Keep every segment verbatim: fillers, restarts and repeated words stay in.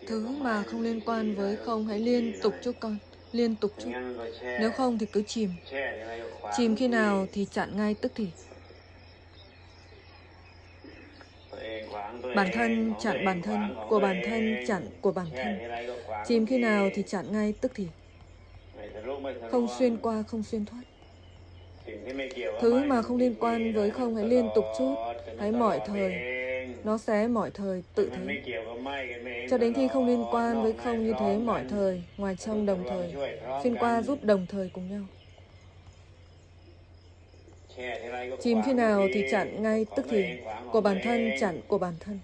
Thứ mà không liên quan với không hãy liên tục chút con, liên tục chút. Nếu không thì cứ chìm. Chìm khi nào thì chặn ngay tức thì. Bản thân chặn bản thân, của bản thân chặn của bản thân. Chìm khi nào thì chặn ngay tức thì. Không xuyên qua, không xuyên thoát. Thứ mà không liên quan với không hãy liên tục chút, hãy mọi thời. Nó sẽ mọi thời tự thế. Cho đến khi không liên quan với không như thế mọi thời, ngoài trong đồng thời, xuyên qua giúp đồng thời cùng nhau. Chìm khi nào thì chặn ngay tức thì, của bản thân chặn của bản thân.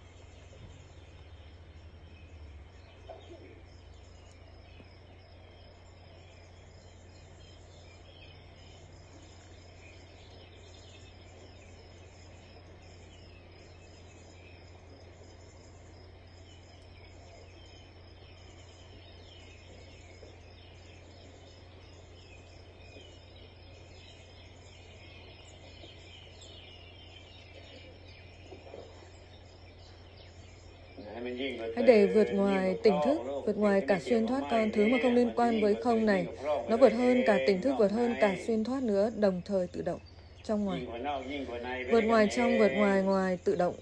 Hãy để vượt ngoài tỉnh thức, vượt ngoài cả xuyên thoát con, thứ mà không liên quan với không này. Nó vượt hơn cả tỉnh thức, vượt hơn cả xuyên thoát nữa, đồng thời tự động, trong ngoài. Vượt ngoài trong, vượt ngoài ngoài, tự động.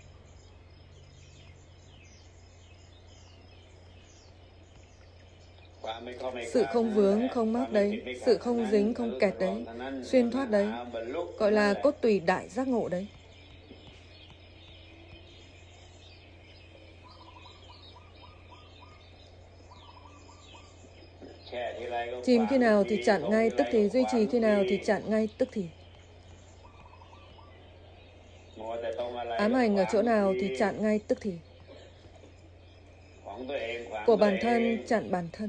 Sự không vướng, không mắc đấy, sự không dính, không kẹt đấy, xuyên thoát đấy, gọi là cốt tủy đại giác ngộ đấy. Chìm khi nào thì chặn ngay tức thì, duy trì khi nào thì chặn ngay tức thì. Ám ảnh ở chỗ nào thì chặn ngay tức thì. Của bản thân chặn bản thân.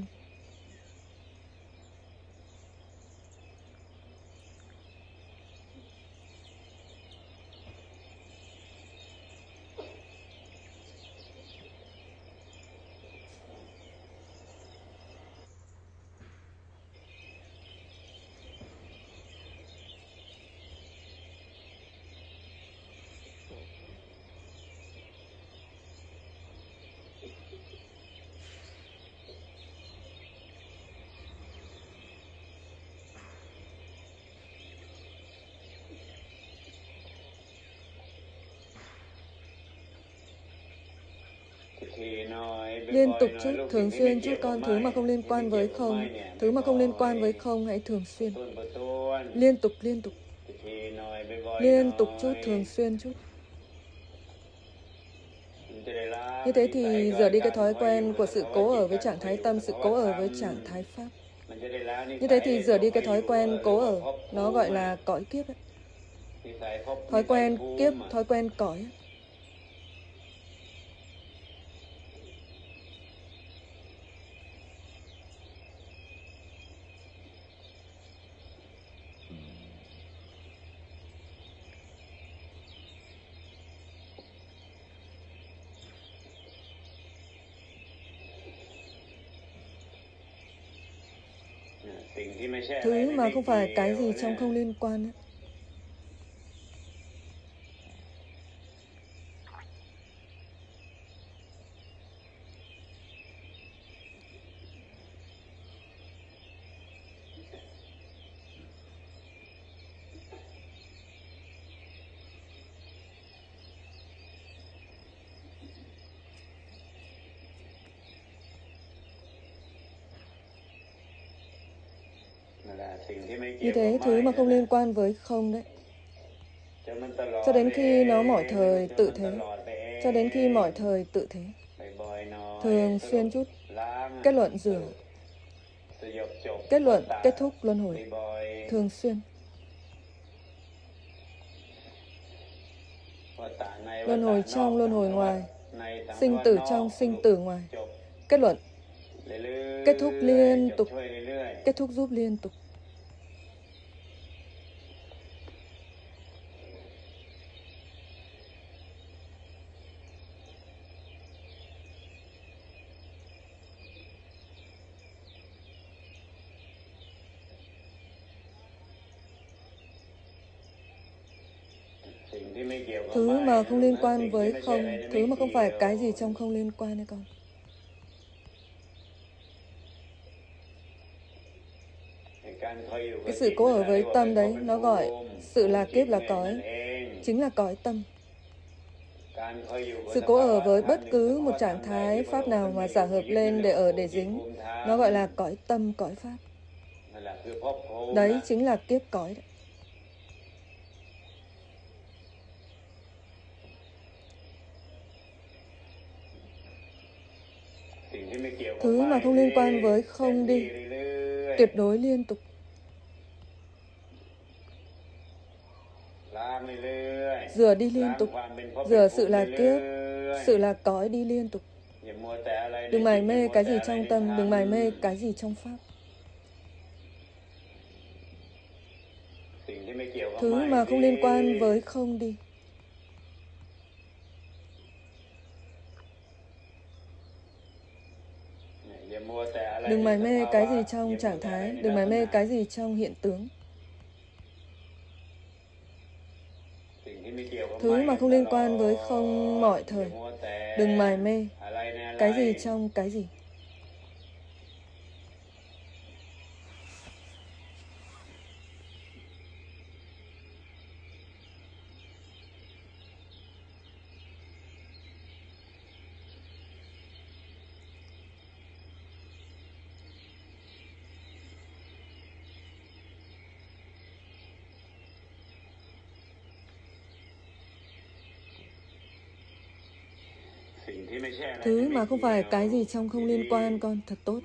Liên tục chút, thường xuyên chút con, thứ mà không liên quan với không, thứ mà không liên quan với không hãy thường xuyên. Liên tục, liên tục. Liên tục chút, thường xuyên chút. Như thế thì giờ đi cái thói quen của sự cố ở với trạng thái tâm, sự cố ở với trạng thái pháp. Như thế thì giờ đi cái thói quen cố ở, nó gọi là cõi kiếp ấy. Thói quen kiếp, thói quen cõi ấy. Thứ mà không phải cái gì trong không liên quan ấy. Như thế, thứ mà không liên quan với không đấy. Cho đến khi nó mọi thời tự thế. Cho đến khi mọi thời tự thế. Thường xuyên chút. Kết luận rửa. Kết luận kết thúc luân hồi. Thường xuyên. Luân hồi trong, luân hồi ngoài. Sinh tử trong, sinh tử ngoài. Kết luận. Kết thúc liên tục. Kết thúc giúp liên tục. Thứ mà không liên quan với không, thứ mà không phải cái gì trong không liên quan đấy con. Cái sự cố ở với tâm đấy, nó gọi sự là kiếp là cõi, chính là cõi tâm. Sự cố ở với bất cứ một trạng thái pháp nào mà giả hợp lên để ở để dính, nó gọi là cõi tâm, cõi pháp. Đấy chính là kiếp cõi đấy. Thứ mà không liên quan với không đi, tuyệt đối liên tục. Rửa đi liên tục, rửa sự là kiếp, sự là cõi đi liên tục. Đừng mải mê cái gì trong tâm, đừng mải mê cái gì trong pháp. Thứ mà không liên quan với không đi. Đừng mải mê cái gì trong trạng thái, đừng mải mê cái gì trong hiện tướng. Thứ mà không liên quan với không mọi thời, đừng mải mê cái gì trong cái gì. Thứ mà không phải cái gì trong không liên quan con thật tốt.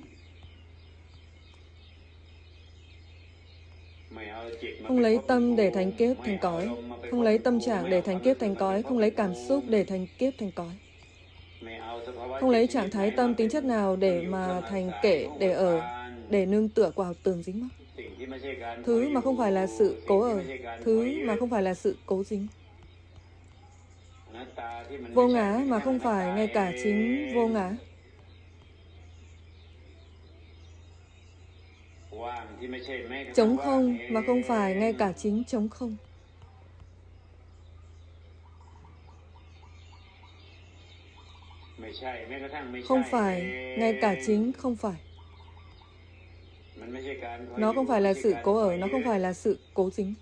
Không lấy tâm để thành kiếp thành cõi, không lấy tâm trạng để thành kiếp thành cõi, không lấy cảm xúc để thành kiếp thành cõi. Không lấy trạng thái tâm tính chất nào để mà thành kể, để ở, để nương tựa vào tường dính mắc. Thứ mà không phải là sự cố ở, thứ mà không phải là sự cố dính. Vô ngã mà không phải ngay cả chính vô ngã. Trống không mà không phải ngay cả chính trống không. Không phải ngay cả chính không phải. Nó không phải là sự cố ở, nó không phải là sự cố dính.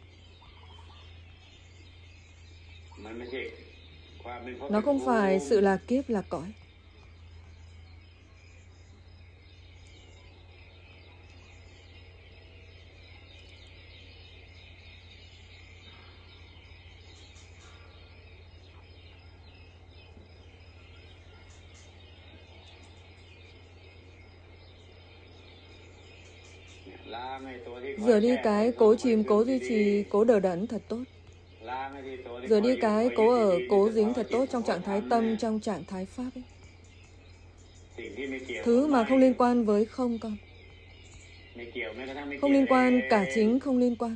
Nó không phải sự là kiếp là cõi. Rửa đi cái cố chìm, cố duy trì, cố đờ đẫn thật tốt. Rửa đi cái cố ở, cố dính thật tốt trong trạng thái tâm, trong trạng thái pháp ấy. Thứ mà không liên quan với không con. Không liên quan cả chính không liên quan.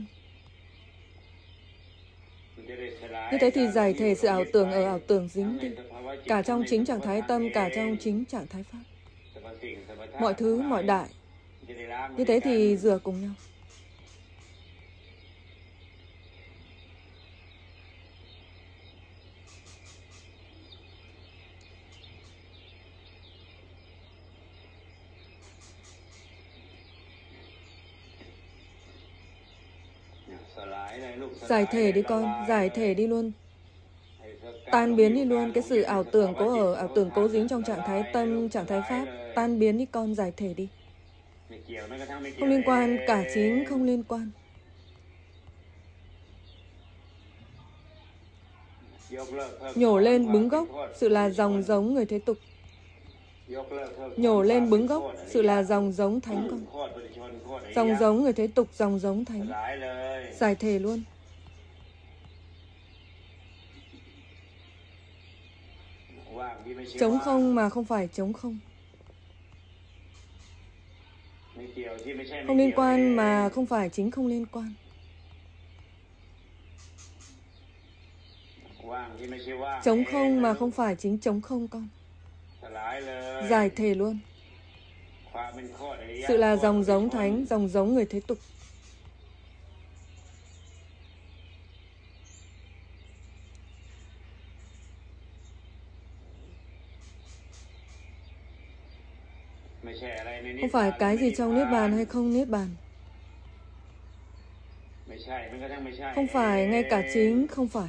Như thế thì giải thể sự ảo tưởng ở ảo tưởng dính đi. Cả trong chính trạng thái tâm, cả trong chính trạng thái pháp. Mọi thứ, mọi đại. Như thế thì rửa cùng nhau. Giải thể đi con, giải thể đi luôn. Tan biến đi luôn cái sự ảo tưởng cố ở, ảo tưởng cố dính trong trạng thái tâm, trạng thái pháp. Tan biến đi con, giải thể đi. Không liên quan, cả chính không liên quan. Nhổ lên bứng gốc, sự là dòng giống người thế tục. Nhổ lên bứng gốc, sự là dòng giống thánh con. Dòng giống người thế tục, dòng giống thánh. Giải thể luôn. Trống không mà không phải trống không. Không liên quan mà không phải chính không liên quan. Trống không mà không phải chính trống không con. Giải thể luôn. Sự là dòng giống thánh, dòng giống người thế tục. Không phải cái gì trong Niết Bàn hay không Niết Bàn. Không phải, ngay cả chính không phải.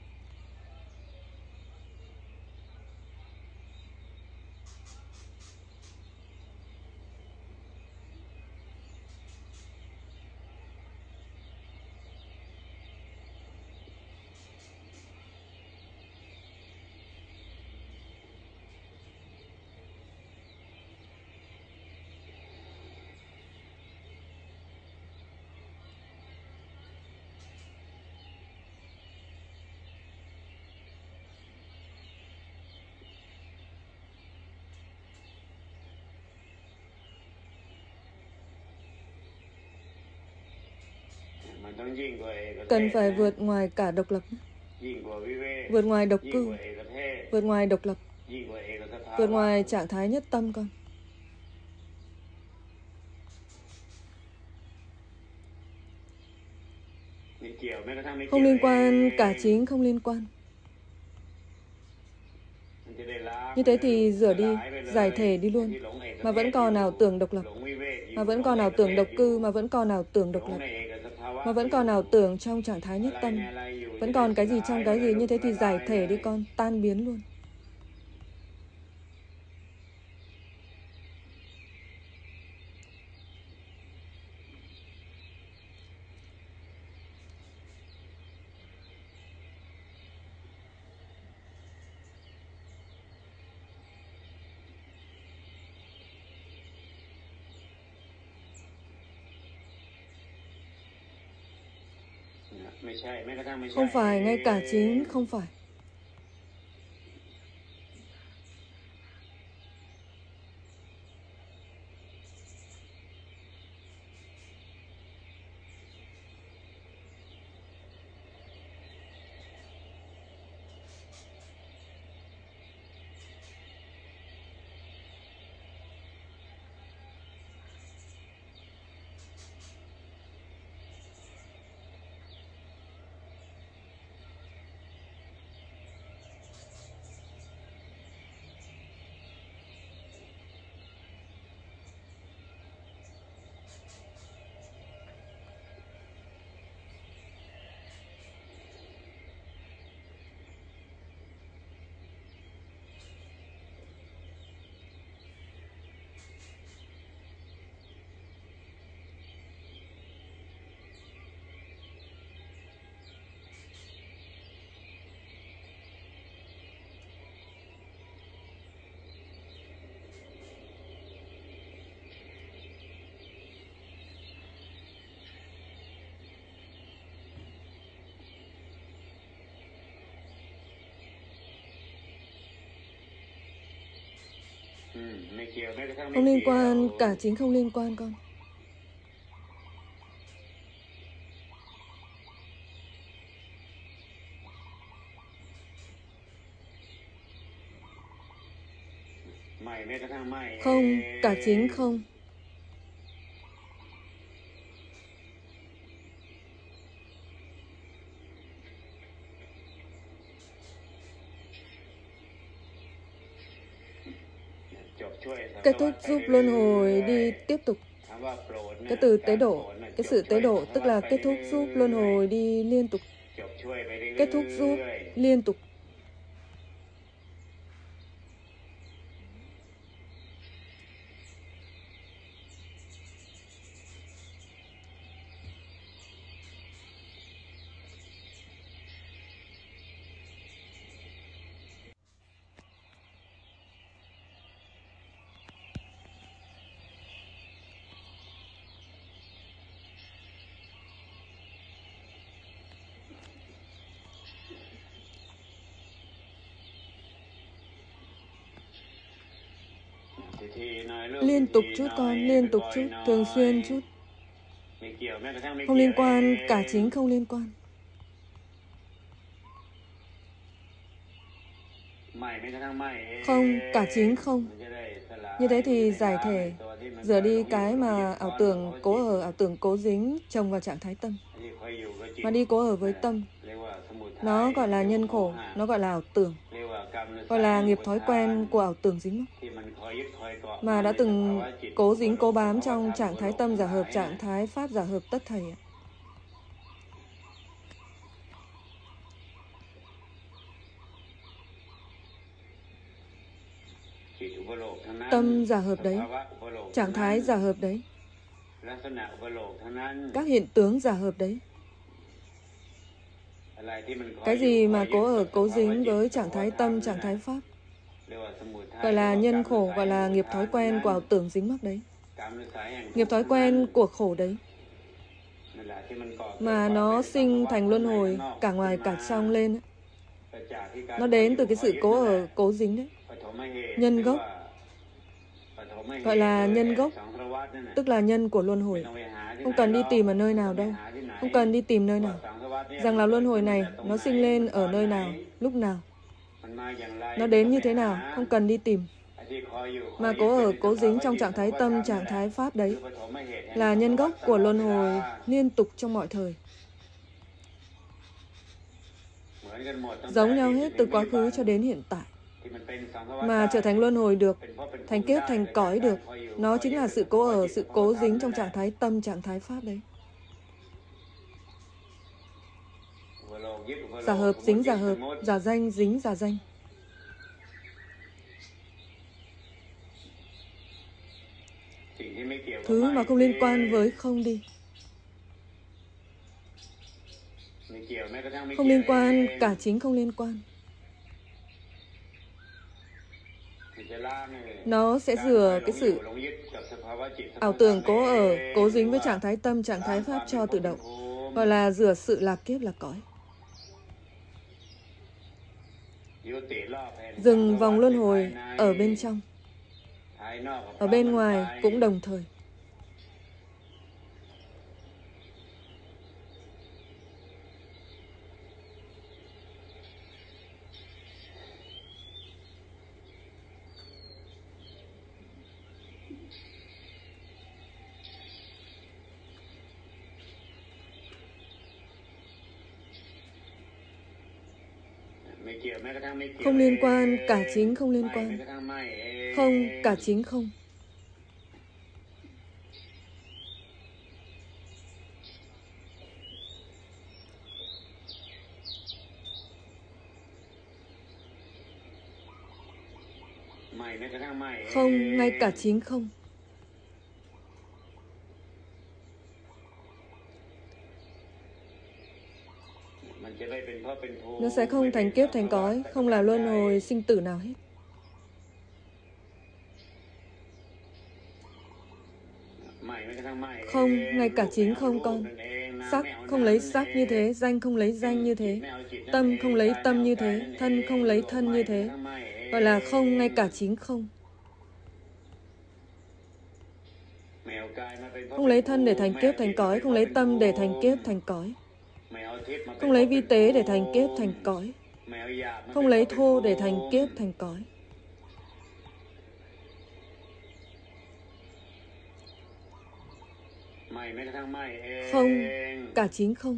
Cần phải vượt ngoài cả độc lập, vượt ngoài độc cư, vượt ngoài độc lập, vượt ngoài trạng thái nhất tâm con. Không liên quan, cả chính không liên quan. Như thế thì rửa đi, giải thể đi luôn. Mà vẫn còn ảo tưởng độc lập, mà vẫn còn ảo tưởng độc cư, mà vẫn còn ảo tưởng độc lập, mà vẫn còn ảo tưởng trong trạng thái nhất tâm. Vẫn còn cái gì trong cái gì, như thế thì giải thể đi con, tan biến luôn. Không phải, ngay cả chính không phải. Không liên quan, cả chính không liên quan con. Không, cả chính không. Kết thúc giúp luân hồi đi tiếp tục. Cái từ tế độ, cái sự tế độ tức là kết thúc giúp luân hồi đi liên tục. Kết thúc giúp liên tục. Liên tục chút con, liên tục chút, thường xuyên chút. Không liên quan, cả chính không liên quan. Không, cả chính không. Như thế thì giải thể, rửa đi cái mà ảo tưởng cố ở, ảo tưởng cố dính chồng vào trạng thái tâm. Mà đi cố ở với tâm. Nó gọi là nhân khổ, nó gọi là ảo tưởng, gọi là nghiệp thói quen của ảo tưởng dính mắc. Mà đã từng cố dính cố bám trong trạng thái tâm giả hợp, trạng thái pháp giả hợp tất thảy. Tâm giả hợp đấy, trạng thái giả hợp đấy, các hiện tướng giả hợp đấy. Cái gì mà cố ở cố dính với trạng thái tâm, trạng thái pháp, gọi là nhân khổ, gọi là nghiệp thói quen của ảo tưởng dính mắc đấy. Nghiệp thói quen của khổ đấy, mà nó sinh thành luân hồi cả ngoài cả trong lên. Nó đến từ cái sự cố ở cố dính đấy. Nhân gốc, gọi là nhân gốc, tức là nhân của luân hồi. Không cần đi tìm ở nơi nào đâu, không cần đi tìm nơi nào, rằng là luân hồi này nó sinh lên ở nơi nào, lúc nào, nó đến như thế nào, không cần đi tìm. Mà cố ở cố dính trong trạng thái tâm, trạng thái pháp đấy là nhân gốc của luân hồi liên tục trong mọi thời. Giống nhau hết từ quá khứ cho đến hiện tại. Mà trở thành luân hồi được, thành kiếp, thành cõi được, nó chính là sự cố ở, sự cố dính trong trạng thái tâm, trạng thái pháp đấy. Giả hợp dính giả hợp, giả danh dính giả danh. Thứ mà không liên quan với không đi. Không liên quan, cả chính không liên quan. Nó sẽ rửa cái sự ảo tưởng cố ở, cố dính với trạng thái tâm, trạng thái pháp cho tự động. Gọi là rửa sự lạc kiếp lạc cõi. Dừng vòng luân hồi ở bên trong, ở bên ngoài cũng đồng thời. Không liên quan, cả chính không liên quan. Không, cả chính không. Không, ngay cả chính không. Nó sẽ không thành kiếp thành cõi, không là luân hồi sinh tử nào hết. Không, ngay cả chính không con. Sắc không lấy sắc như thế, danh không lấy danh như thế, tâm không lấy tâm như thế, thân không lấy thân như thế. Gọi là không, ngay cả chính không. Không lấy thân để thành kiếp thành cõi, không lấy tâm để thành kiếp thành cõi. Không lấy vi tế để thành kiếp thành cõi. Không lấy thô để thành kiếp thành cõi. Không, cả chính không.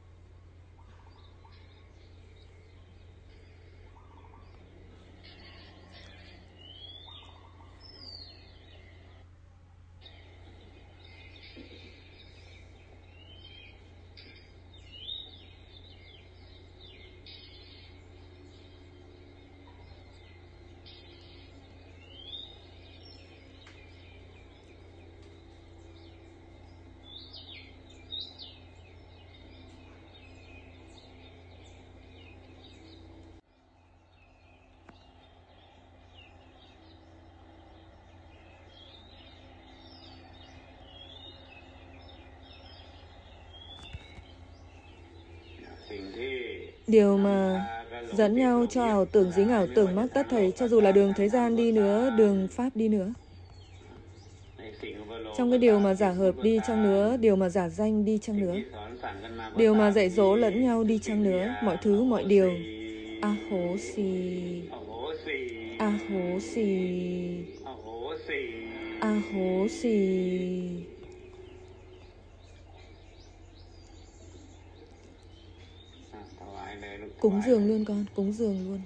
Điều mà dẫn nhau cho ảo tưởng dính ảo tưởng mắc tất thảy, cho dù là đường thế gian đi nữa, đường pháp đi nữa. Trong cái điều mà giả hợp đi chăng nữa, điều mà giả danh đi chăng nữa, điều mà dạy dỗ lẫn nhau đi chăng nữa, mọi thứ, mọi điều. A hố xì, a hố xì, a hố xì. Cúng dường luôn con, cúng dường luôn.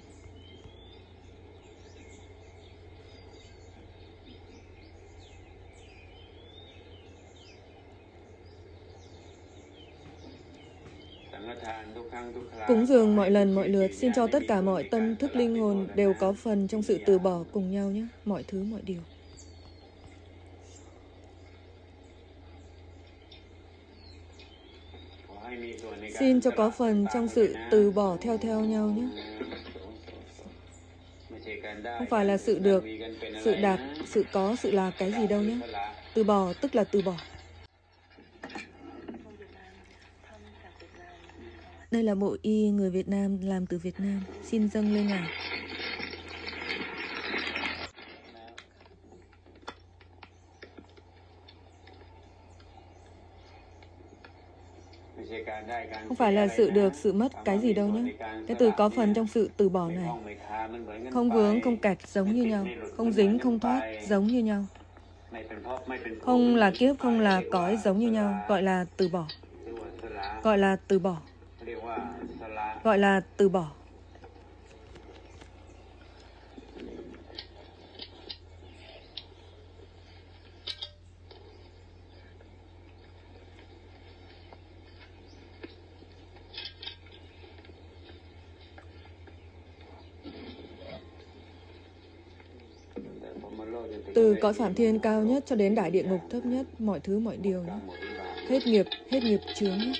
Cúng dường mọi lần mọi lượt, xin cho tất cả mọi tâm thức linh hồn đều có phần trong sự từ bỏ cùng nhau nhé, mọi thứ mọi điều. Xin cho có phần trong sự từ bỏ theo theo nhau nhé. Không phải là sự được, sự đạt, sự có, sự là cái gì đâu nhé. Từ bỏ tức là từ bỏ. Đây là bộ y người Việt Nam làm từ Việt Nam. Xin dâng lên Ngài. Không phải là sự được, sự mất, cái gì đâu nhé. Cái từ có phần trong sự từ bỏ này. Không vướng, không kẹt, giống như nhau. Không dính, không thoát, giống như nhau. Không là kiếp, không là cõi, giống như nhau. Gọi là từ bỏ. Gọi là từ bỏ. Gọi là từ bỏ. Từ cõi Phạm Thiên cao nhất cho đến đại địa ngục thấp nhất, mọi thứ mọi điều nhé. Hết nghiệp, hết nghiệp chướng nhé.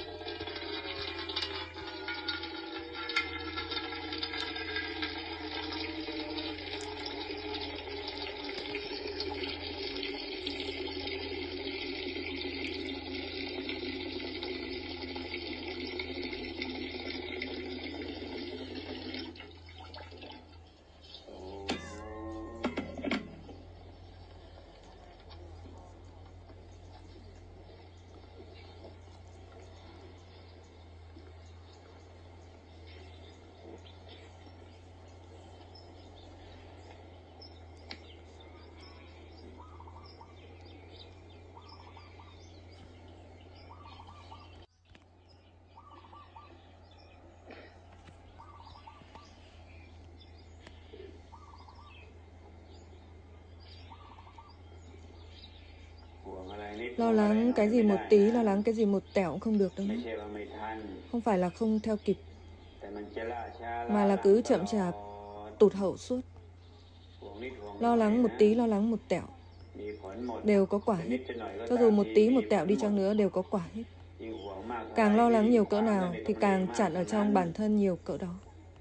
Lo lắng cái gì một tí, lo lắng cái gì một tẹo cũng không được đâu nhé. Không phải là không theo kịp, mà là cứ chậm chạp, tụt hậu suốt. Lo lắng một tí, lo lắng một tẹo, đều có quả hết. Cho dù một tí, một tẹo đi chăng nữa, đều có quả hết. Càng lo lắng nhiều cỡ nào, thì càng chặn ở trong bản thân nhiều cỡ đó.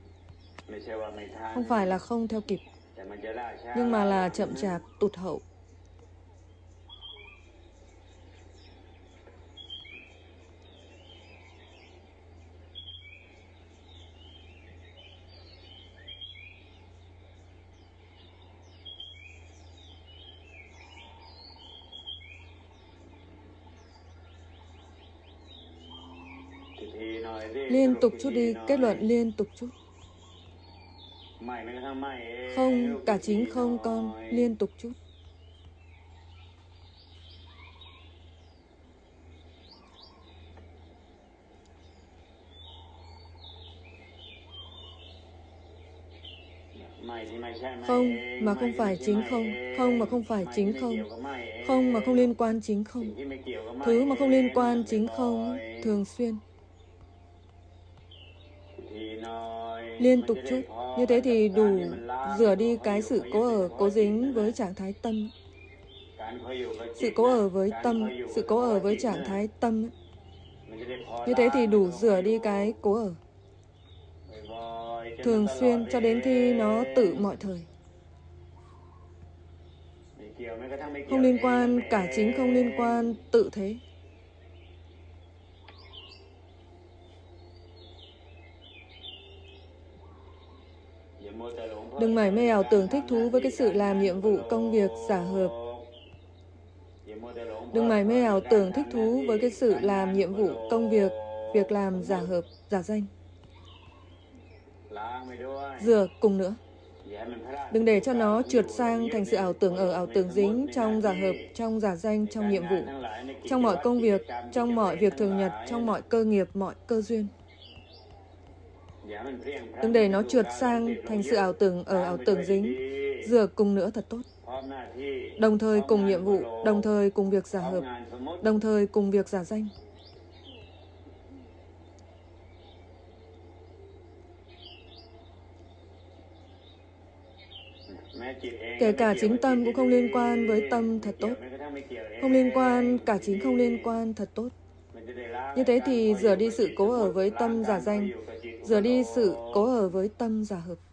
Không phải là không theo kịp, nhưng mà là chậm chạp, tụt hậu. Liên tục chút đi, kết luận liên tục chút. Không, cả chính không con, liên tục chút. Không mà không phải chính không, không mà không phải chính không, không mà không liên quan chính không, thứ mà không liên quan chính không, thường xuyên. Liên tục chút, như thế thì đủ rửa đi cái sự cố ở, cố dính với trạng thái tâm. Sự cố ở với tâm, sự cố ở với trạng thái tâm. Như thế thì đủ rửa đi cái cố ở. Thường xuyên cho đến khi nó tự mọi thời. Không liên quan, cả chính không liên quan, tự thế. Đừng mải mê ảo tưởng thích thú với cái sự làm nhiệm vụ công việc giả hợp. Đừng mải mê ảo tưởng thích thú với cái sự làm nhiệm vụ công việc, việc làm giả hợp, giả danh. Rửa cùng nữa. Đừng để cho nó trượt sang thành sự ảo tưởng ở, ảo tưởng dính trong giả hợp, trong giả danh, trong nhiệm vụ, trong mọi công việc, trong mọi việc thường nhật, trong mọi cơ nghiệp, mọi cơ duyên. Đừng để nó trượt sang thành sự ảo tưởng ở, ảo tưởng dính. Rửa cùng nữa thật tốt. Đồng thời cùng nhiệm vụ, đồng thời cùng việc giả hợp, đồng thời cùng việc giả danh. Kể cả chính tâm cũng không liên quan với tâm thật tốt. Không liên quan, cả chính không liên quan thật tốt. Như thế thì rửa đi sự cố ở với tâm giả danh, rửa đi sự cố ở với tâm giả hợp.